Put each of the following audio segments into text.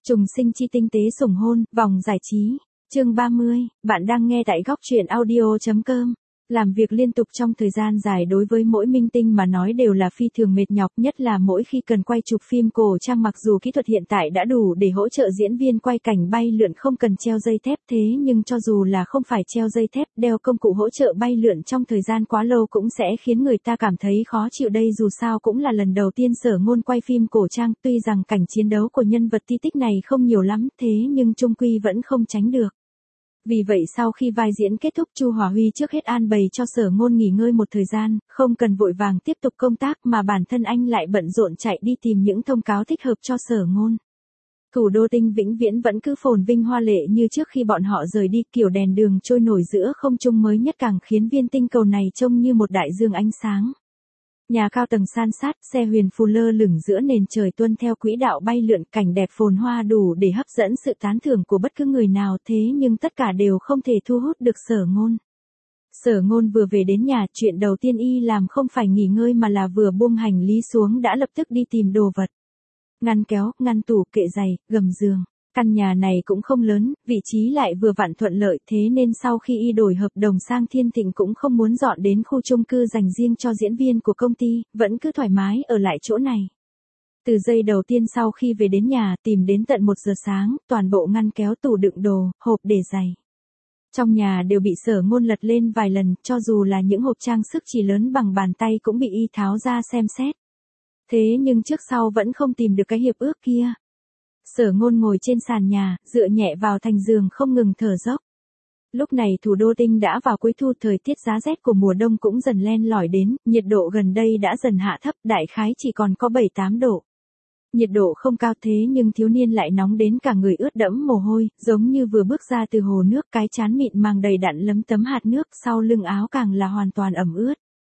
Trùng sinh chi tinh tế sủng hôn, vòng giải trí. Chương 30, bạn đang nghe tại góc truyện audio.com. Làm việc liên tục trong thời gian dài đối với mỗi minh tinh mà nói đều là phi thường mệt nhọc, nhất là mỗi khi cần quay chụp phim cổ trang. Mặc dù kỹ thuật hiện tại đã đủ để hỗ trợ diễn viên quay cảnh bay lượn không cần treo dây thép, thế nhưng cho dù là không phải treo dây thép, đeo công cụ hỗ trợ bay lượn trong thời gian quá lâu cũng sẽ khiến người ta cảm thấy khó chịu. Đây dù sao cũng là lần đầu tiên Sở Ngôn quay phim cổ trang, tuy rằng cảnh chiến đấu của nhân vật ti tích này không nhiều lắm, thế nhưng chung quy vẫn không tránh được. Vì vậy sau khi vai diễn kết thúc, Chu Hòa Huy trước hết an bày cho Sở Ngôn nghỉ ngơi một thời gian, không cần vội vàng tiếp tục công tác mà bản thân anh lại bận rộn chạy đi tìm những thông cáo thích hợp cho Sở Ngôn. Thủ đô Tinh vĩnh viễn vẫn cứ phồn vinh hoa lệ như trước khi bọn họ rời đi, kiểu đèn đường trôi nổi giữa không trung mới nhất càng khiến viên tinh cầu này trông như một đại dương ánh sáng. Nhà cao tầng san sát, xe huyền phù lơ lửng giữa nền trời tuân theo quỹ đạo bay lượn, cảnh đẹp phồn hoa đủ để hấp dẫn sự tán thưởng của bất cứ người nào, thế nhưng tất cả đều không thể thu hút được Sở Ngôn. Sở Ngôn vừa về đến nhà, chuyện đầu tiên y làm không phải nghỉ ngơi mà là vừa buông hành lý xuống đã lập tức đi tìm đồ vật. Ngăn kéo, ngăn tủ, kệ giày, gầm giường. Căn nhà này cũng không lớn, vị trí lại vừa vặn thuận lợi, thế nên sau khi y đổi hợp đồng sang Thiên Thịnh cũng không muốn dọn đến khu chung cư dành riêng cho diễn viên của công ty, vẫn cứ thoải mái ở lại chỗ này. Từ giây đầu tiên sau khi về đến nhà, tìm đến tận 1 giờ sáng, toàn bộ ngăn kéo, tủ đựng đồ, hộp để giày trong nhà đều bị Sở Ngôn lật lên vài lần, cho dù là những hộp trang sức chỉ lớn bằng bàn tay cũng bị y tháo ra xem xét. Thế nhưng trước sau vẫn không tìm được cái hiệp ước kia. Sở Ngôn ngồi trên sàn nhà, dựa nhẹ vào thành giường không ngừng thở dốc. Lúc này thủ đô Tinh đã vào cuối thu, thời tiết giá rét của mùa đông cũng dần len lỏi đến, nhiệt độ gần đây đã dần hạ thấp, đại khái chỉ còn có 7-8 độ. Nhiệt độ không cao thế nhưng thiếu niên lại nóng đến cả người ướt đẫm mồ hôi, giống như vừa bước ra từ hồ nước, cái trán mịn màng đầy đặn lấm tấm hạt nước, sau lưng áo càng là hoàn toàn ẩm ướt.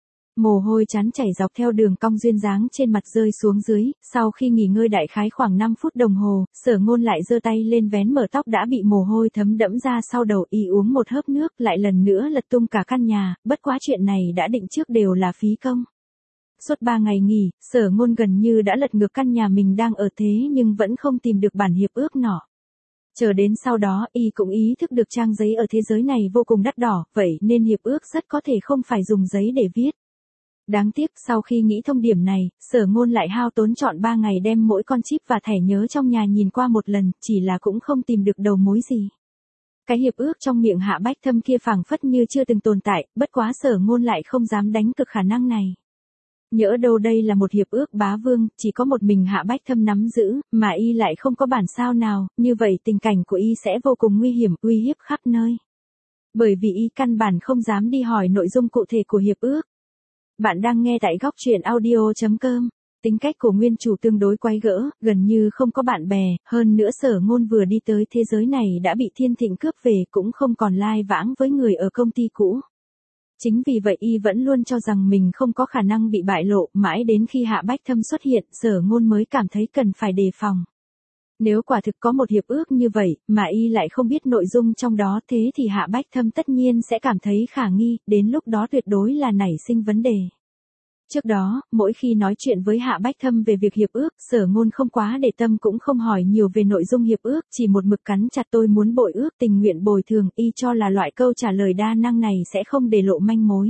Mồ hôi chán chảy dọc theo đường cong duyên dáng trên mặt rơi xuống dưới, sau khi nghỉ ngơi đại khái khoảng 5 phút đồng hồ, Sở Ngôn lại giơ tay lên vén mở tóc đã bị mồ hôi thấm đẫm ra sau đầu, y uống một hớp nước, lại lần nữa lật tung cả căn nhà, bất quá chuyện này đã định trước đều là phí công. Suốt 3 ngày nghỉ, Sở Ngôn gần như đã lật ngược căn nhà mình đang ở, thế nhưng vẫn không tìm được bản hiệp ước nọ. Chờ đến sau đó, y cũng ý thức được trang giấy ở thế giới này vô cùng đắt đỏ, vậy nên hiệp ước rất có thể không phải dùng giấy để viết. Đáng tiếc, sau khi nghĩ thông điểm này, Sở Ngôn lại hao tốn trọn 3 ngày đem mỗi con chip và thẻ nhớ trong nhà nhìn qua một lần, chỉ là cũng không tìm được đầu mối gì. Cái hiệp ước trong miệng Hạ Bách Thâm kia phảng phất như chưa từng tồn tại, bất quá Sở Ngôn lại không dám đánh cược khả năng này. Nhỡ đâu đây là một hiệp ước bá vương, chỉ có một mình Hạ Bách Thâm nắm giữ, mà y lại không có bản sao nào, như vậy tình cảnh của y sẽ vô cùng nguy hiểm, uy hiếp khắp nơi. Bởi vì y căn bản không dám đi hỏi nội dung cụ thể của hiệp ước. Bạn đang nghe tại góc truyện audio.com. Tính cách của nguyên chủ tương đối quái gở, gần như không có bạn bè, hơn nữa Sở Ngôn vừa đi tới thế giới này đã bị Thiên Thịnh cướp về, cũng không còn lai vãng với người ở công ty cũ. Chính vì vậy y vẫn luôn cho rằng mình không có khả năng bị bại lộ, mãi đến khi Hạ Bách Thâm xuất hiện, Sở Ngôn mới cảm thấy cần phải đề phòng. Nếu quả thực có một hiệp ước như vậy, mà y lại không biết nội dung trong đó, thế thì Hạ Bách Thâm tất nhiên sẽ cảm thấy khả nghi, đến lúc đó tuyệt đối là nảy sinh vấn đề. Trước đó, mỗi khi nói chuyện với Hạ Bách Thâm về việc hiệp ước, Sở Ngôn không quá để tâm cũng không hỏi nhiều về nội dung hiệp ước, chỉ một mực cắn chặt tôi muốn bội ước, tình nguyện bồi thường, y cho là loại câu trả lời đa năng này sẽ không để lộ manh mối.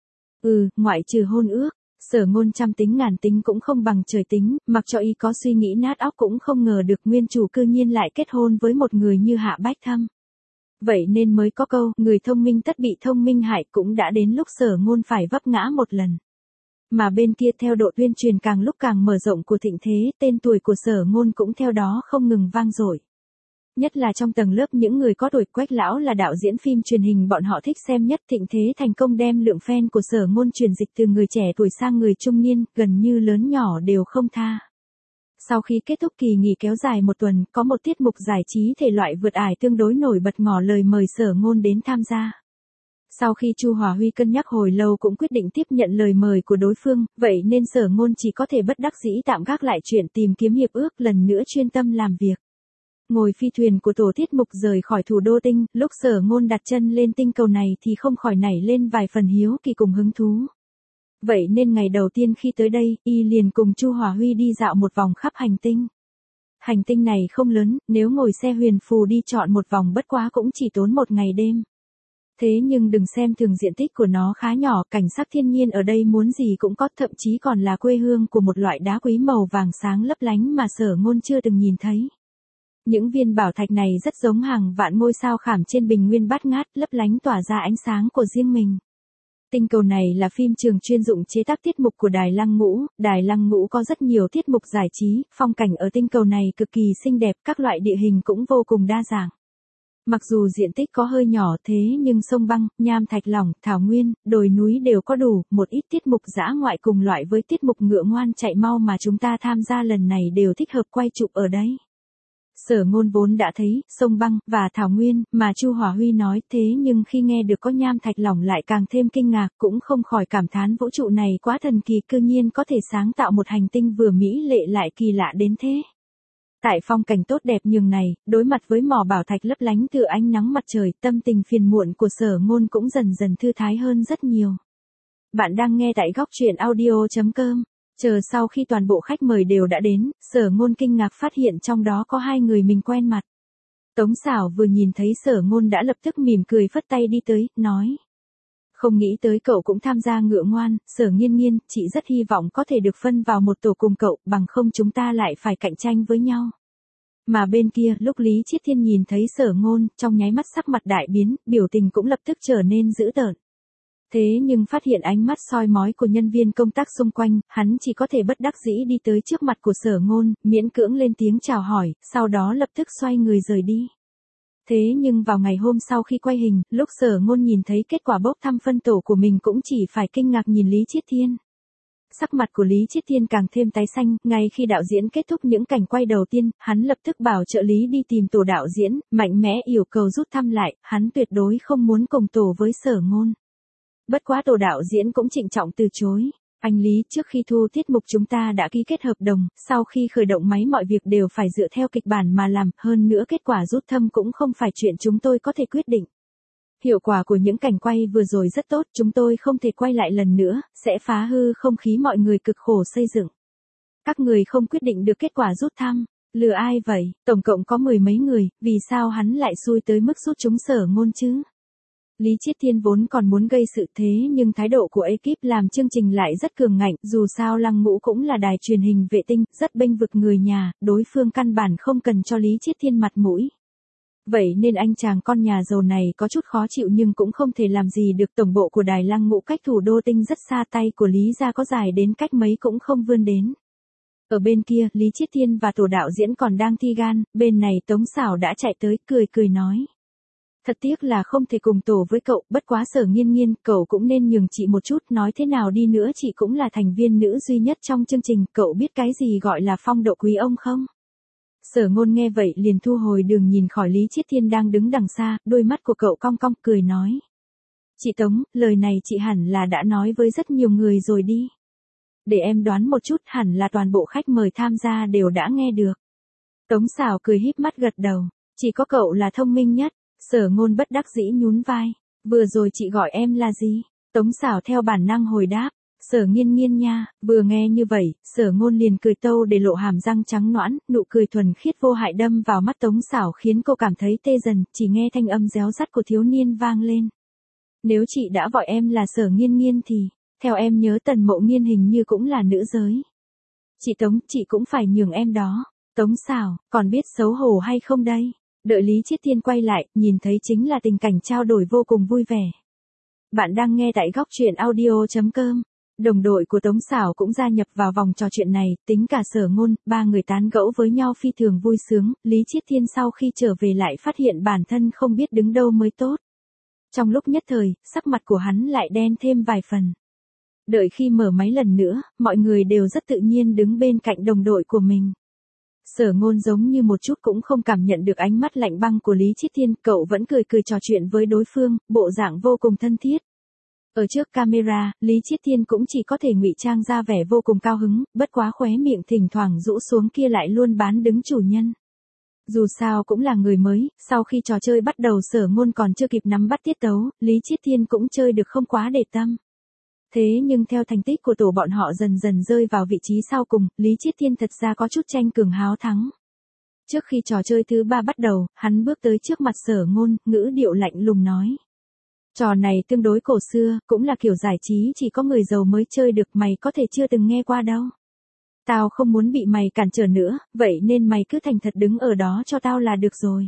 Ngoại trừ hôn ước. Sở Ngôn trăm tính ngàn tính cũng không bằng trời tính, mặc cho y có suy nghĩ nát óc cũng không ngờ được nguyên chủ cư nhiên lại kết hôn với một người như Hạ Bách Thâm. Vậy nên mới có câu, người thông minh tất bị thông minh hại, cũng đã đến lúc Sở Ngôn phải vấp ngã một lần. Mà bên kia theo độ tuyên truyền càng lúc càng mở rộng của thịnh thế, tên tuổi của Sở Ngôn cũng theo đó không ngừng vang dội. Nhất là trong tầng lớp những người có tuổi, Quách lão là đạo diễn phim truyền hình bọn họ thích xem nhất, thịnh thế thành công đem lượng fan của Sở Ngôn chuyển dịch từ người trẻ tuổi sang người trung niên, gần như lớn nhỏ đều không tha. Sau khi kết thúc kỳ nghỉ kéo dài 1 tuần, có một tiết mục giải trí thể loại vượt ải tương đối nổi bật ngỏ lời mời Sở Ngôn đến tham gia. Sau khi Chu Hòa Huy cân nhắc hồi lâu cũng quyết định tiếp nhận lời mời của đối phương, vậy nên Sở Ngôn chỉ có thể bất đắc dĩ tạm gác lại chuyện tìm kiếm hiệp ước, lần nữa chuyên tâm làm việc. Ngồi phi thuyền của tổ tiết mục rời khỏi thủ đô Tinh, lúc Sở Ngôn đặt chân lên tinh cầu này thì không khỏi nảy lên vài phần hiếu kỳ cùng hứng thú. Vậy nên ngày đầu tiên khi tới đây, y liền cùng Chu Hòa Huy đi dạo một vòng khắp hành tinh. Hành tinh này không lớn, nếu ngồi xe huyền phù đi chọn một vòng bất quá cũng chỉ tốn một ngày đêm. Thế nhưng đừng xem thường diện tích của nó khá nhỏ, cảnh sắc thiên nhiên ở đây muốn gì cũng có, thậm chí còn là quê hương của một loại đá quý màu vàng sáng lấp lánh mà Sở Ngôn chưa từng nhìn thấy. Những viên bảo thạch này rất giống hàng vạn ngôi sao khảm trên bình nguyên bát ngát, lấp lánh tỏa ra ánh sáng của riêng mình. Tinh cầu này là phim trường chuyên dụng chế tác tiết mục của Đài Lăng Ngũ. Đài Lăng Ngũ có rất nhiều tiết mục giải trí, phong cảnh ở tinh cầu này cực kỳ xinh đẹp, các loại địa hình cũng vô cùng đa dạng. Mặc dù diện tích có hơi nhỏ thế nhưng sông băng, nham thạch lỏng, thảo nguyên, đồi núi đều có đủ, một ít tiết mục dã ngoại cùng loại với tiết mục ngựa ngoan chạy mau mà chúng ta tham gia lần này đều thích hợp quay chụp ở đấy. Sở Ngôn vốn đã thấy sông băng và thảo nguyên mà Chu Hỏa Huy nói, thế nhưng khi nghe được có nham thạch lỏng lại càng thêm kinh ngạc, cũng không khỏi cảm thán vũ trụ này quá thần kỳ, cư nhiên có thể sáng tạo một hành tinh vừa mỹ lệ lại kỳ lạ đến thế. Tại phong cảnh tốt đẹp nhường này, đối mặt với mỏ bảo thạch lấp lánh từ ánh nắng mặt trời, tâm tình phiền muộn của Sở Ngôn cũng dần dần thư thái hơn rất nhiều. Bạn đang nghe tại góc truyện audio.com. Chờ sau khi toàn bộ khách mời đều đã đến, Sở Ngôn kinh ngạc phát hiện trong đó có hai người mình quen mặt. Tống Sảo vừa nhìn thấy Sở Ngôn đã lập tức mỉm cười phất tay đi tới, nói. Không nghĩ tới cậu cũng tham gia ngựa ngoan, Sở Nghiên Nghiên, chị rất hy vọng có thể được phân vào một tổ cùng cậu, bằng không chúng ta lại phải cạnh tranh với nhau. Mà bên kia, lúc Lý Chiết Thiên nhìn thấy Sở Ngôn, trong nháy mắt sắc mặt đại biến, biểu tình cũng lập tức trở nên dữ tợn. Thế nhưng phát hiện ánh mắt soi mói của nhân viên công tác xung quanh, hắn chỉ có thể bất đắc dĩ đi tới trước mặt của Sở Ngôn, miễn cưỡng lên tiếng chào hỏi, sau đó lập tức xoay người rời đi. Thế nhưng vào ngày hôm sau khi quay hình, lúc Sở Ngôn nhìn thấy kết quả bốc thăm phân tổ của mình cũng chỉ phải kinh ngạc nhìn Lý Chiết Thiên. Sắc mặt của Lý Chiết Thiên càng thêm tái xanh, ngay khi đạo diễn kết thúc những cảnh quay đầu tiên, hắn lập tức bảo trợ lý đi tìm tổ đạo diễn, mạnh mẽ yêu cầu rút thăm lại, hắn tuyệt đối không muốn cùng tổ với Sở Ngôn. Bất quá tổ đạo diễn cũng trịnh trọng từ chối. Anh Lý, trước khi thu tiết mục chúng ta đã ký kết hợp đồng, sau khi khởi động máy mọi việc đều phải dựa theo kịch bản mà làm, hơn nữa kết quả rút thăm cũng không phải chuyện chúng tôi có thể quyết định. Hiệu quả của những cảnh quay vừa rồi rất tốt, chúng tôi không thể quay lại lần nữa, sẽ phá hư không khí mọi người cực khổ xây dựng. Các người không quyết định được kết quả rút thăm, lừa ai vậy, tổng cộng có 10 mấy người, vì sao hắn lại xui tới mức rút chúng Sở Ngôn chứ? Lý Chiết Thiên vốn còn muốn gây sự thế nhưng thái độ của ekip làm chương trình lại rất cường ngạnh, dù sao Lăng Ngũ cũng là đài truyền hình vệ tinh, rất bênh vực người nhà, đối phương căn bản không cần cho Lý Chiết Thiên mặt mũi. Vậy nên anh chàng con nhà giàu này có chút khó chịu nhưng cũng không thể làm gì được, tổng bộ của đài Lăng Ngũ cách thủ đô tinh rất xa, tay của Lý gia có dài đến cách mấy cũng không vươn đến. Ở bên kia, Lý Chiết Thiên và tổ đạo diễn còn đang thi gan, bên này Tống Sảo đã chạy tới cười cười nói. Thật tiếc là không thể cùng tổ với cậu, bất quá Sở Nghiên Nghiên, cậu cũng nên nhường chị một chút, nói thế nào đi nữa chị cũng là thành viên nữ duy nhất trong chương trình, cậu biết cái gì gọi là phong độ quý ông không? Sở Ngôn nghe vậy liền thu hồi đường nhìn khỏi Lý Chiết Thiên đang đứng đằng xa, đôi mắt của cậu cong cong cười nói. Chị Tống, lời này chị hẳn là đã nói với rất nhiều người rồi đi. Để em đoán một chút, hẳn là toàn bộ khách mời tham gia đều đã nghe được. Tống Sảo cười híp mắt gật đầu, chỉ có cậu là thông minh nhất. Sở Ngôn bất đắc dĩ nhún vai, vừa rồi chị gọi em là gì? Tống Sảo theo bản năng hồi đáp, Sở Nghiên Nghiên nha. Vừa nghe như vậy, Sở Ngôn liền cười tâu để lộ hàm răng trắng nõn, nụ cười thuần khiết vô hại đâm vào mắt Tống Sảo khiến cô cảm thấy tê dần, chỉ nghe thanh âm réo rắt của thiếu niên vang lên. Nếu chị đã gọi em là Sở Nghiên Nghiên thì, theo em nhớ Tần Mộ Nghiên hình như cũng là nữ giới. Chị Tống, chị cũng phải nhường em đó. Tống Sảo, còn biết xấu hổ hay không đây? Đợi Lý Chiết Thiên quay lại, nhìn thấy chính là tình cảnh trao đổi vô cùng vui vẻ. Bạn đang nghe tại góc truyện audio.com. Đồng đội của Tống Sảo cũng gia nhập vào vòng trò chuyện này, tính cả Sở Ngôn, ba người tán gẫu với nhau phi thường vui sướng. Lý Chiết Thiên sau khi trở về lại phát hiện bản thân không biết đứng đâu mới tốt. Trong lúc nhất thời, sắc mặt của hắn lại đen thêm vài phần. Đợi khi mở máy lần nữa, mọi người đều rất tự nhiên đứng bên cạnh đồng đội của mình. Sở Ngôn giống như một chút cũng không cảm nhận được ánh mắt lạnh băng của Lý Chiết Thiên, cậu vẫn cười cười trò chuyện với đối phương, bộ dạng vô cùng thân thiết. Ở trước camera, Lý Chiết Thiên cũng chỉ có thể ngụy trang ra vẻ vô cùng cao hứng, bất quá khóe miệng thỉnh thoảng rũ xuống kia lại luôn bán đứng chủ nhân. Dù sao cũng là người mới, sau khi trò chơi bắt đầu Sở Ngôn còn chưa kịp nắm bắt tiết tấu, Lý Chiết Thiên cũng chơi được không quá để tâm. Thế nhưng theo thành tích của tổ bọn họ dần dần rơi vào vị trí sau cùng, Lý Chiết Thiên thật ra có chút tranh cường háo thắng. Trước khi trò chơi thứ 3 bắt đầu, hắn bước tới trước mặt Sở Ngôn, ngữ điệu lạnh lùng nói. Trò này tương đối cổ xưa, cũng là kiểu giải trí chỉ có người giàu mới chơi được, mày có thể chưa từng nghe qua đâu. Tao không muốn bị mày cản trở nữa, vậy nên mày cứ thành thật đứng ở đó cho tao là được rồi.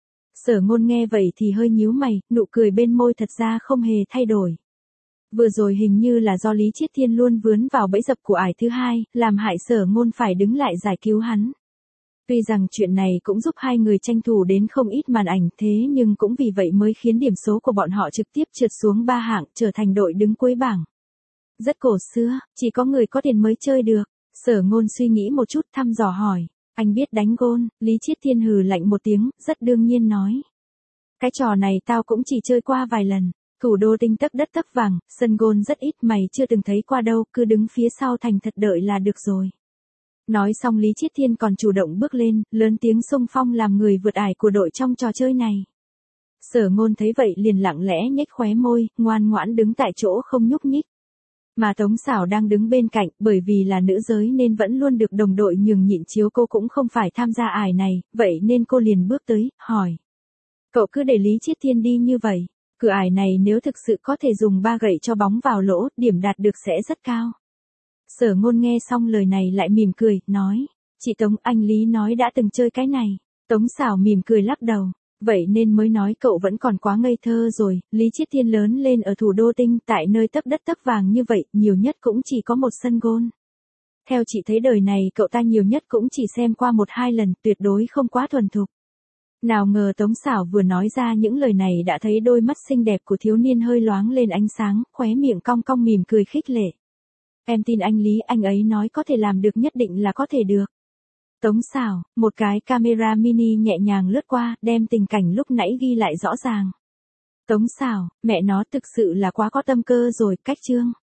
Sở Ngôn nghe vậy thì hơi nhíu mày, nụ cười bên môi thật ra không hề thay đổi. Vừa rồi hình như là do Lý Chiết Thiên luôn vướng vào bẫy dập của ải thứ hai, làm hại Sở Ngôn phải đứng lại giải cứu hắn. Tuy rằng chuyện này cũng giúp hai người tranh thủ đến không ít màn ảnh, thế nhưng cũng vì vậy mới khiến điểm số của bọn họ trực tiếp trượt xuống 3 hạng, trở thành đội đứng cuối bảng. Rất cổ xưa, chỉ có người có tiền mới chơi được. Sở Ngôn suy nghĩ một chút thăm dò hỏi. Anh biết đánh gôn? Lý Chiết Thiên hừ lạnh một tiếng, rất đương nhiên nói. Cái trò này tao cũng chỉ chơi qua vài lần. Thủ đô tinh tấc đất tấc vàng, sân gôn rất ít, mày chưa từng thấy qua đâu, cứ đứng phía sau thành thật đợi là được rồi. Nói xong Lý Chiết Thiên còn chủ động bước lên, lớn tiếng xung phong làm người vượt ải của đội trong trò chơi này. Sở Ngôn thấy vậy liền lặng lẽ nhếch khóe môi, ngoan ngoãn đứng tại chỗ không nhúc nhích. Mà Tống Sảo đang đứng bên cạnh, bởi vì là nữ giới nên vẫn luôn được đồng đội nhường nhịn chiếu, cô cũng không phải tham gia ải này, vậy nên cô liền bước tới, hỏi. Cậu cứ để Lý Chiết Thiên đi như vậy, cửa ải này nếu thực sự có thể dùng 3 gậy cho bóng vào lỗ, điểm đạt được sẽ rất cao. Sở Ngôn nghe xong lời này lại mỉm cười, nói. Chị Tống, anh Lý nói đã từng chơi cái này. Tống Sảo mỉm cười lắc đầu. Vậy nên mới nói cậu vẫn còn quá ngây thơ rồi, Lý Chiết Thiên lớn lên ở thủ đô tinh, tại nơi tấc đất tấc vàng như vậy, nhiều nhất cũng chỉ có một sân gôn. Theo chị thấy đời này cậu ta nhiều nhất cũng chỉ xem qua 1-2 lần, tuyệt đối không quá thuần thục. Nào ngờ Tống Sảo vừa nói ra những lời này đã thấy đôi mắt xinh đẹp của thiếu niên hơi loáng lên ánh sáng, khóe miệng cong cong mỉm cười khích lệ. Em tin anh Lý, anh ấy nói có thể làm được nhất định là có thể được. Tống Sảo, một cái camera mini nhẹ nhàng lướt qua, đem tình cảnh lúc nãy ghi lại rõ ràng. Tống Sảo, mẹ nó thực sự là quá có tâm cơ rồi, cách chương.